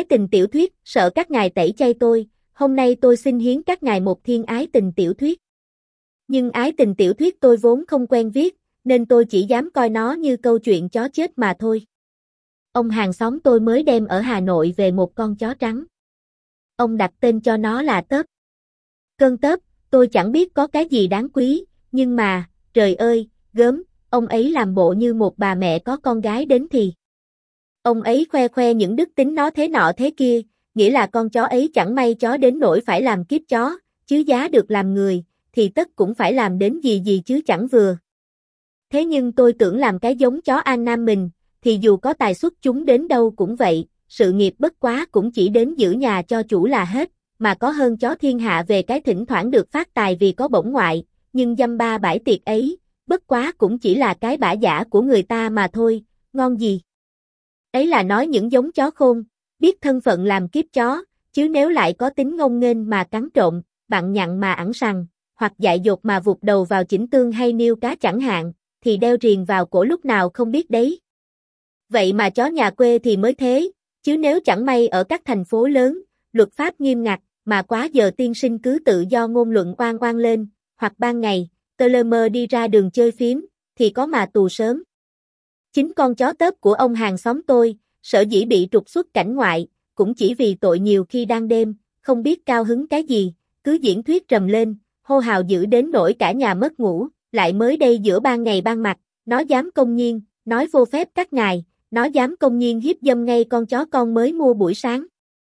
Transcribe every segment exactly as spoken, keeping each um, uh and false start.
ái tình tiểu thuyết, sợ các ngài tẩy chay tôi, hôm nay tôi xin hiến các ngài một thiên ái tình tiểu thuyết. Nhưng ái tình tiểu thuyết tôi vốn không quen viết, nên tôi chỉ dám coi nó như câu chuyện chó chết mà thôi. Ông hàng xóm tôi mới đem ở Hà Nội về một con chó trắng. Ông đặt tên cho nó là Tớp. Cơn Tớp, tôi chẳng biết có cái gì đáng quý, nhưng mà, trời ơi, gớm, ông ấy làm bộ như một bà mẹ có con gái đến thì. Ông ấy khoe khoe những đức tính nó thế nọ thế kia, nghĩa là con chó ấy chẳng may chó đến nỗi phải làm kiếp chó, chứ giá được làm người, thì tất cũng phải làm đến gì gì chứ chẳng vừa. Thế nhưng tôi tưởng làm cái giống chó An Nam mình, thì dù có tài xuất chúng đến đâu cũng vậy, sự nghiệp bất quá cũng chỉ đến giữ nhà cho chủ là hết, mà có hơn chó thiên hạ về cái thỉnh thoảng được phát tài vì có bổng ngoại, nhưng dăm ba bãi tiệc ấy, bất quá cũng chỉ là cái bả giả của người ta mà thôi, ngon gì. Ấy là nói những giống chó khôn, biết thân phận làm kiếp chó, chứ nếu lại có tính ngông nghênh mà cắn trộm, bặn nhặn mà ẵn sằng, hoặc dại dột mà vụt đầu vào chỉnh tương hay niêu cá chẳng hạn, thì đeo riềng vào cổ lúc nào không biết đấy. Vậy mà chó nhà quê thì mới thế, chứ nếu chẳng may ở các thành phố lớn, luật pháp nghiêm ngặt, mà quá giờ tiên sinh cứ tự do ngôn luận oan oan lên, hoặc ban ngày, tơ lơ mơ đi ra đường chơi phím, thì có mà tù sớm. Chính con chó Tớp của ông hàng xóm tôi, sở dĩ bị trục xuất cảnh ngoại, cũng chỉ vì tội nhiều khi đang đêm, không biết cao hứng cái gì, cứ diễn thuyết rầm lên, hô hào dữ đến nỗi cả nhà mất ngủ, lại mới đây giữa ban ngày ban mặt, nó dám công nhiên, nói vô phép các ngài, nó dám công nhiên hiếp dâm ngay con chó con mới mua buổi sáng.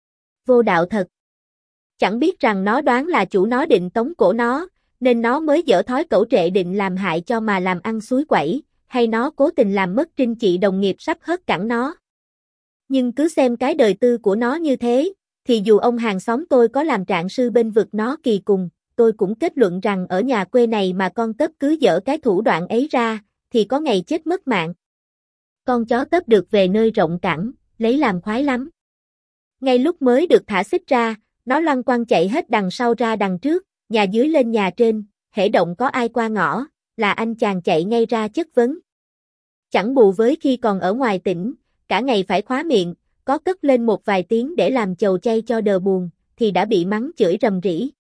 Vô đạo thật. Chẳng biết rằng nó đoán là chủ nó định tống cổ nó, nên nó mới dở thói cẩu trệ định làm hại cho mà làm ăn suối quẩy, hay nó cố tình làm mất trinh chị đồng nghiệp sắp hớt cẳng nó. Nhưng cứ xem cái đời tư của nó như thế, thì dù ông hàng xóm tôi có làm trạng sư bên vực nó kỳ cùng, tôi cũng kết luận rằng ở nhà quê này mà con Tớp cứ dở cái thủ đoạn ấy ra, thì có ngày chết mất mạng. Con chó Tớp được về nơi rộng cẳng, lấy làm khoái lắm. Ngay lúc mới được thả xích ra, nó loăn quăng chạy hết đằng sau ra đằng trước, nhà dưới lên nhà trên, hễ động có ai qua ngõ, là anh chàng chạy ngay ra chất vấn. Chẳng bù với khi còn ở ngoài tỉnh, cả ngày phải khóa miệng, có cất lên một vài tiếng để làm chầu chay cho đờ buồn, thì đã bị mắng chửi rầm rĩ.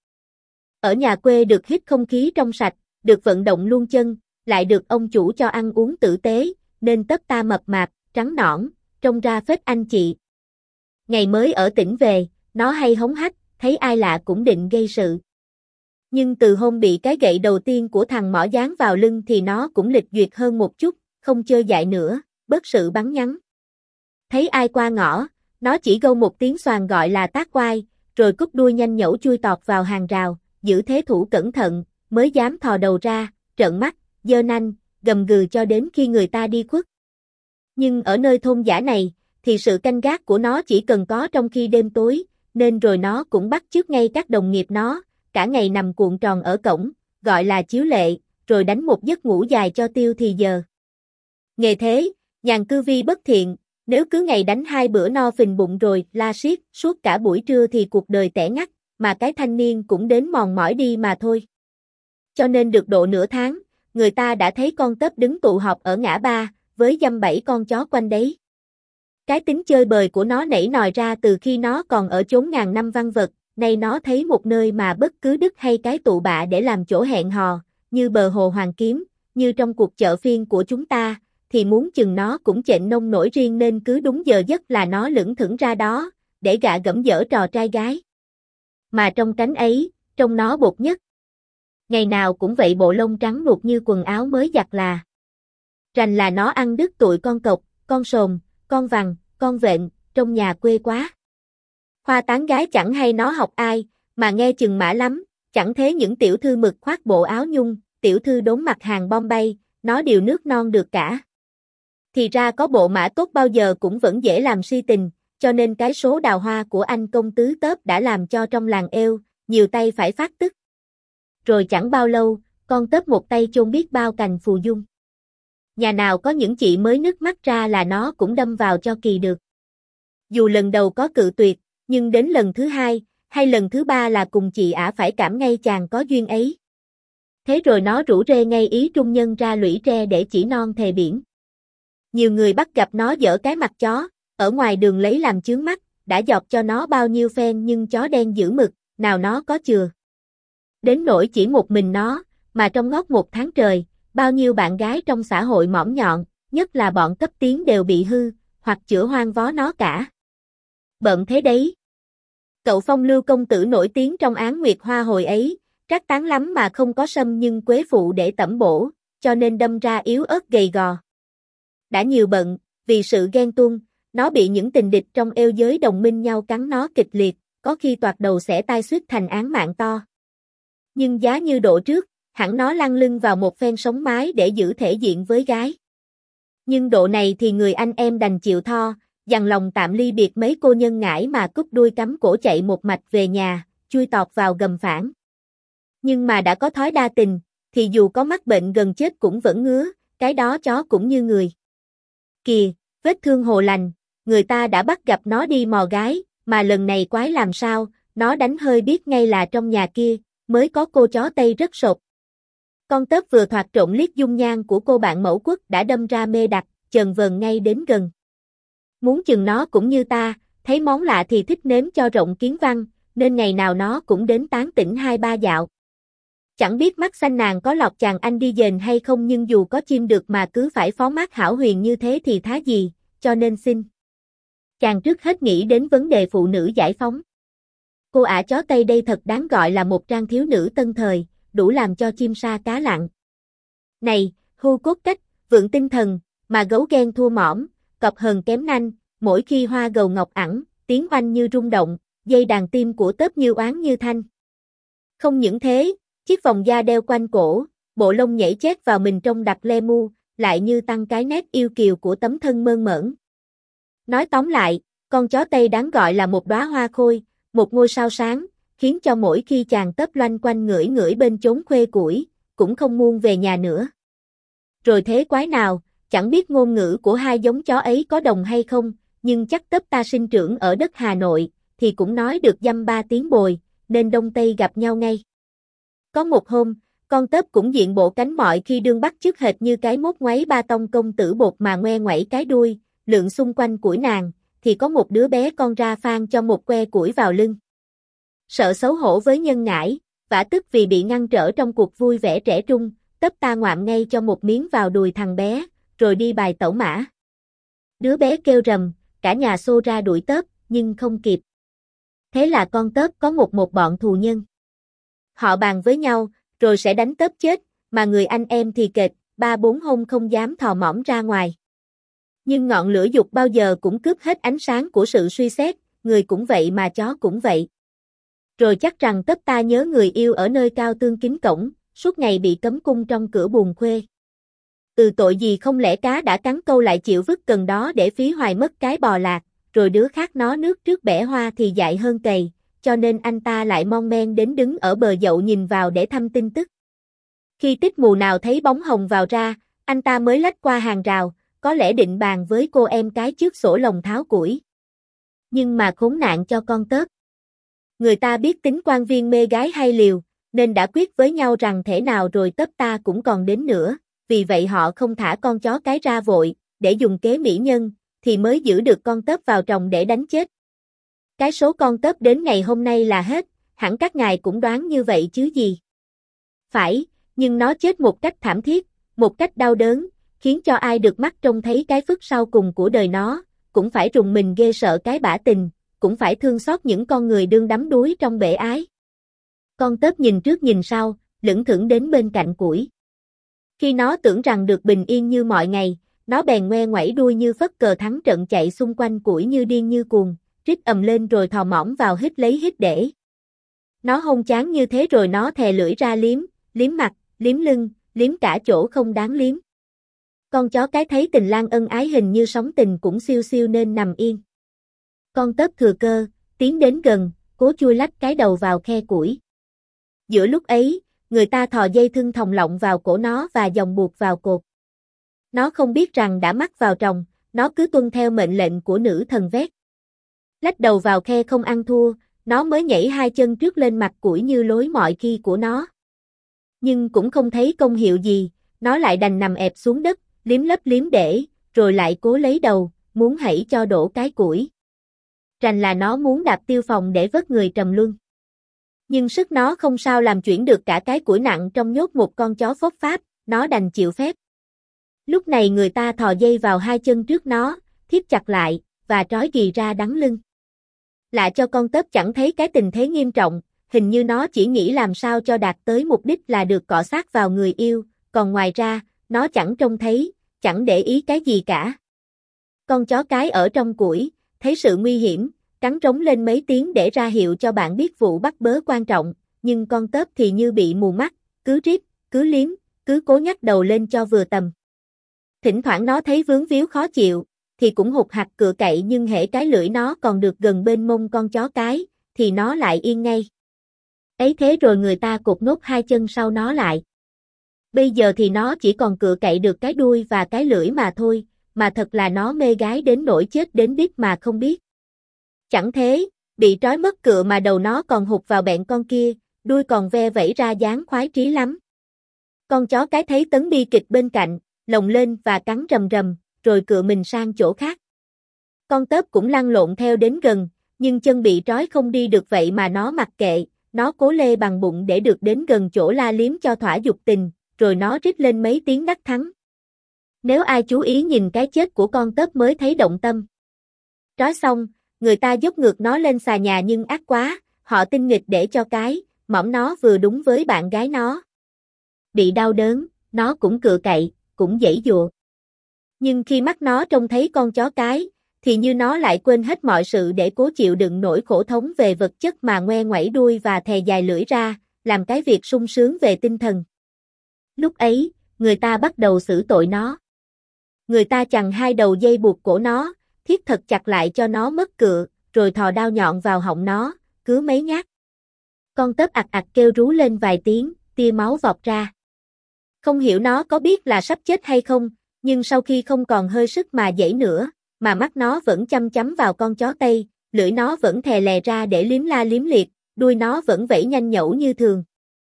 Ở nhà quê được hít không khí trong sạch, được vận động luôn chân, lại được ông chủ cho ăn uống tử tế, nên Tớp ta mập mạp, trắng nõn, trông ra phết anh chị. Ngày mới ở tỉnh về, nó hay hống hách, thấy ai lạ cũng định gây sự. Nhưng từ hôm bị cái gậy đầu tiên của thằng mỏ dán vào lưng thì nó cũng lịch duyệt hơn một chút, không chơi dại nữa, bớt sự bắn nhắn. Thấy ai qua ngõ, nó chỉ gâu một tiếng xoàng gọi là tát quai, rồi cúp đuôi nhanh nhẩu chui tọt vào hàng rào, giữ thế thủ cẩn thận, mới dám thò đầu ra, trợn mắt, giơ nanh, gầm gừ cho đến khi người ta đi khuất. Nhưng ở nơi thôn dã này, thì sự canh gác của nó chỉ cần có trong khi đêm tối, nên rồi nó cũng bắt chước ngay các đồng nghiệp nó, cả ngày nằm cuộn tròn ở cổng, gọi là chiếu lệ, rồi đánh một giấc ngủ dài cho tiêu thì giờ. Nghề thế, nhàn cư vi bất thiện, nếu cứ ngày đánh hai bữa no phình bụng rồi la siết suốt cả buổi trưa thì cuộc đời tẻ ngắt, mà cái thanh niên cũng đến mòn mỏi đi mà thôi. Cho nên được độ nửa tháng, người ta đã thấy con Tớp đứng tụ họp ở ngã ba, với dăm bảy con chó quanh đấy. Cái tính chơi bời của nó nảy nòi ra từ khi nó còn ở chốn ngàn năm văn vật, nay nó thấy một nơi mà bất cứ đứt hay cái tụ bạ để làm chỗ hẹn hò, như bờ hồ Hoàng Kiếm, như trong cuộc chợ phiên của chúng ta, thì muốn chừng nó cũng chện nông nổi riêng nên cứ đúng giờ giấc là nó lững thững ra đó, để gạ gẫm dở trò trai gái. Mà trong cánh ấy, trông nó bột nhất. Ngày nào cũng vậy, bộ lông trắng nuột như quần áo mới giặt là. Rành là nó ăn đứt tụi con cộc, con sồn, con vằn, con vện, trong nhà quê quá. Khoa tán gái chẳng hay nó học ai, mà nghe chừng mã lắm, chẳng thế những tiểu thư mực khoác bộ áo nhung, tiểu thư đốn mặt hàng Bombay, nó đều nước non được cả. Thì ra có bộ mã tốt bao giờ cũng vẫn dễ làm si tình, cho nên cái số đào hoa của anh công tứ Tớp đã làm cho trong làng êu, nhiều tay phải phát tức. Rồi chẳng bao lâu, con Tớp một tay chôn biết bao cành phù dung. Nhà nào có những chị mới nứt mắt ra là nó cũng đâm vào cho kỳ được. Dù lần đầu có cự tuyệt, nhưng đến lần thứ hai, hay lần thứ ba là cùng chị ả phải cảm ngay chàng có duyên ấy. Thế rồi nó rủ rê ngay ý trung nhân ra lũy tre để chỉ non thề biển. Nhiều người bắt gặp nó dở cái mặt chó, ở ngoài đường lấy làm chướng mắt, đã dọt cho nó bao nhiêu phen nhưng chó đen giữ mực, nào nó có chừa. Đến nỗi chỉ một mình nó, mà trong ngót một tháng trời, bao nhiêu bạn gái trong xã hội mõm nhọn, nhất là bọn cấp tiến đều bị hư, hoặc chữa hoang vó nó cả. Bận thế đấy. Cậu phong lưu công tử nổi tiếng trong án Nguyệt Hoa hồi ấy, trác tán lắm mà không có sâm nhưng quế phụ để tẩm bổ, cho nên đâm ra yếu ớt gầy gò. Đã nhiều bận, vì sự ghen tuông, nó bị những tình địch trong eo giới đồng minh nhau cắn nó kịch liệt, có khi toạc đầu xẻ tai suýt thành án mạng to. Nhưng giá như độ trước, hẳn nó lăn lưng vào một phen sống mái để giữ thể diện với gái. Nhưng độ này thì người anh em đành chịu tho, dằn lòng tạm ly biệt mấy cô nhân ngãi mà cúp đuôi cắm cổ chạy một mạch về nhà, chui tọt vào gầm phản. Nhưng mà đã có thói đa tình, thì dù có mắc bệnh gần chết cũng vẫn ngứa, cái đó chó cũng như người. Kìa, vết thương hồ lành, người ta đã bắt gặp nó đi mò gái, mà lần này quái làm sao, nó đánh hơi biết ngay là trong nhà kia, mới có cô chó Tây rất sột. Con tớp vừa thoạt trộn liếc dung nhan của cô bạn mẫu quốc đã đâm ra mê đặc, chần vờn ngay đến gần. Muốn chừng nó cũng như ta, thấy món lạ thì thích nếm cho rộng kiến văn, nên ngày nào nó cũng đến tán tỉnh hai ba dạo. Chẳng biết mắt xanh nàng có lọt chàng anh đi dền hay không nhưng dù có chim được mà cứ phải phó mát hảo huyền như thế thì thá gì, cho nên xin. Chàng trước hết nghĩ đến vấn đề phụ nữ giải phóng. Cô ả chó Tây đây thật đáng gọi là một trang thiếu nữ tân thời, đủ làm cho chim sa cá lặng. Này, hưu cốt cách, vượng tinh thần, mà gấu ghen thua mõm, cọp hờn kém nanh, mỗi khi hoa gầu ngọc ẵng, tiếng oanh như rung động, dây đàn tim của tớp như oán như thanh. Không những thế, chiếc vòng da đeo quanh cổ, bộ lông nhảy chét vào mình trông đặc le mu, lại như tăng cái nét yêu kiều của tấm thân mơn mởn. Nói tóm lại, con chó Tây đáng gọi là một đóa hoa khôi, một ngôi sao sáng, khiến cho mỗi khi chàng tớp loanh quanh ngửi ngửi bên chốn khuê củi, cũng không muôn về nhà nữa. Rồi thế quái nào, chẳng biết ngôn ngữ của hai giống chó ấy có đồng hay không, nhưng chắc tớp ta sinh trưởng ở đất Hà Nội, thì cũng nói được dăm ba tiếng bồi, nên Đông Tây gặp nhau ngay. Có một hôm, con tớp cũng diện bộ cánh mọi khi đương bắt chước hệt như cái mốt ngoáy ba tông công tử bột mà ngoe ngoẩy cái đuôi, lượn xung quanh củi nàng, thì có một đứa bé con ra phan cho một que củi vào lưng. Sợ xấu hổ với nhân ngãi, vả tức vì bị ngăn trở trong cuộc vui vẻ trẻ trung, tớp ta ngoạm ngay cho một miếng vào đùi thằng bé, rồi đi bài tẩu mã. Đứa bé kêu rầm, cả nhà xô ra đuổi tớp, nhưng không kịp. Thế là con tớp có một một bọn thù nhân. Họ bàn với nhau, rồi sẽ đánh tớp chết, mà người anh em thì kệt, ba bốn hôm không dám thò mõm ra ngoài. Nhưng ngọn lửa dục bao giờ cũng cướp hết ánh sáng của sự suy xét, người cũng vậy mà chó cũng vậy. Rồi chắc rằng tớp ta nhớ người yêu ở nơi cao tương kính cổng, suốt ngày bị cấm cung trong cửa buồng khuê. Ừ tội gì không lẽ cá đã cắn câu lại chịu vứt cần đó để phí hoài mất cái bò lạc, rồi đứa khác nó nước trước bẻ hoa thì dại hơn cầy, cho nên anh ta lại mon men đến đứng ở bờ dậu nhìn vào để thăm tin tức. Khi tích mù nào thấy bóng hồng vào ra, anh ta mới lách qua hàng rào, có lẽ định bàn với cô em cái trước sổ lồng tháo củi. Nhưng mà khốn nạn cho con tớp. Người ta biết tính quan viên mê gái hay liều, nên đã quyết với nhau rằng thể nào rồi tớp ta cũng còn đến nữa, vì vậy họ không thả con chó cái ra vội, để dùng kế mỹ nhân, thì mới giữ được con tớp vào tròng để đánh chết. Cái số con tớp đến ngày hôm nay là hết, hẳn các ngài cũng đoán như vậy chứ gì. Phải, nhưng nó chết một cách thảm thiết, một cách đau đớn, khiến cho ai được mắt trông thấy cái phức sau cùng của đời nó, cũng phải rùng mình ghê sợ cái bả tình, cũng phải thương xót những con người đương đắm đuối trong bể ái. Con tớp nhìn trước nhìn sau, lững thững đến bên cạnh củi. Khi nó tưởng rằng được bình yên như mọi ngày, nó bèn ngoe ngoẩy đuôi như phất cờ thắng trận chạy xung quanh củi như điên như cuồng, rít ầm lên rồi thò mõm vào hít lấy hít để. Nó hôn chán như thế rồi nó thè lưỡi ra liếm, liếm mặt, liếm lưng, liếm cả chỗ không đáng liếm. Con chó cái thấy tình lang ân ái hình như sóng tình cũng siêu siêu nên nằm yên. Con tớp thừa cơ, tiến đến gần, cố chui lách cái đầu vào khe củi. Giữa lúc ấy, người ta thò dây thừng thòng lọng vào cổ nó và dòng buộc vào cột. Nó không biết rằng đã mắc vào tròng, nó cứ tuân theo mệnh lệnh của nữ thần vét. Lách đầu vào khe không ăn thua, nó mới nhảy hai chân trước lên mặt củi như lối mọi khi của nó. Nhưng cũng không thấy công hiệu gì, nó lại đành nằm ẹp xuống đất, liếm lấp liếm để, rồi lại cố lấy đầu, muốn hãy cho đổ cái củi. rành là nó muốn đạp tiêu phòng để vớt người trầm luân. Nhưng sức nó không sao làm chuyển được cả cái củi nặng trong nhốt một con chó phốt pháp, nó đành chịu phép. Lúc này người ta thò dây vào hai chân trước nó, thiếp chặt lại, và trói ghì ra đắng lưng. Lạ cho con tớp chẳng thấy cái tình thế nghiêm trọng, hình như nó chỉ nghĩ làm sao cho đạt tới mục đích là được cọ sát vào người yêu, còn ngoài ra, nó chẳng trông thấy, chẳng để ý cái gì cả. Con chó cái ở trong củi, thấy sự nguy hiểm, cắn trống lên mấy tiếng để ra hiệu cho bạn biết vụ bắt bớ quan trọng, nhưng con tớp thì như bị mù mắt, cứ rít, cứ liếm, cứ cố nhắc đầu lên cho vừa tầm. Thỉnh thoảng nó thấy vướng víu khó chịu, thì cũng hụt hặc cựa cậy, nhưng hễ cái lưỡi nó còn được gần bên mông con chó cái, thì nó lại yên ngay. Ấy thế rồi người ta cột nốt hai chân sau nó lại. Bây giờ thì nó chỉ còn cựa cậy được cái đuôi và cái lưỡi mà thôi, mà thật là nó mê gái đến nỗi chết đến biết mà không biết. Chẳng thế, bị trói mất cựa mà đầu nó còn hụt vào bẹn con kia, đuôi còn ve vẫy ra dáng khoái trí lắm. Con chó cái thấy tấn bi kịch bên cạnh, lồng lên và cắn rầm rầm, rồi cựa mình sang chỗ khác. Con tớp cũng lăn lộn theo đến gần, nhưng chân bị trói không đi được vậy mà nó mặc kệ, nó cố lê bằng bụng để được đến gần chỗ la liếm cho thỏa dục tình, rồi nó rít lên mấy tiếng đắc thắng. Nếu ai chú ý nhìn cái chết của con tớp mới thấy động tâm. Trói xong, người ta dốc ngược nó lên xà nhà nhưng ác quá, họ tinh nghịch để cho cái, mõm nó vừa đúng với bạn gái nó. Bị đau đớn, nó cũng cựa cậy, cũng giãy giụa. Nhưng khi mắt nó trông thấy con chó cái, thì như nó lại quên hết mọi sự để cố chịu đựng nỗi khổ thống về vật chất mà ngoe ngoẩy đuôi và thè dài lưỡi ra, làm cái việc sung sướng về tinh thần. Lúc ấy, người ta bắt đầu xử tội nó. Người ta chằng hai đầu dây buộc cổ nó, thiết thật chặt lại cho nó mất cựa, rồi thò đao nhọn vào họng nó, cứ mấy nhát. Con tớp ặc ặc kêu rú lên vài tiếng, tia máu vọt ra. Không hiểu nó có biết là sắp chết hay không, nhưng sau khi không còn hơi sức mà giãy nữa, mà mắt nó vẫn chăm chăm vào con chó Tây, lưỡi nó vẫn thè lè ra để liếm la liếm liệt, đuôi nó vẫn vẫy nhanh nhẩu như thường.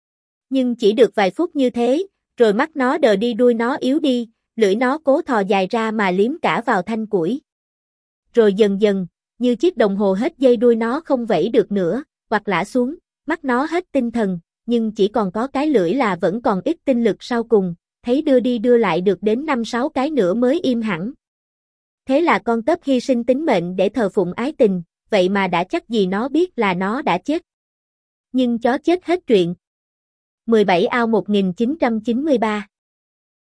Nhưng chỉ được vài phút như thế, rồi mắt nó đờ đi, đuôi nó yếu đi, lưỡi nó cố thò dài ra mà liếm cả vào thanh củi. Rồi dần dần, như chiếc đồng hồ hết dây, đuôi nó không vẫy được nữa, hoặc lả xuống, mắt nó hết tinh thần, nhưng chỉ còn có cái lưỡi là vẫn còn ít tinh lực sau cùng, thấy đưa đi đưa lại được đến năm sáu cái nữa mới im hẳn. Thế là con tớp hy sinh tính mệnh để thờ phụng ái tình, vậy mà đã chắc gì nó biết là nó đã chết. Nhưng chó chết hết chuyện. mười bảy ao một nghìn chín trăm chín mươi ba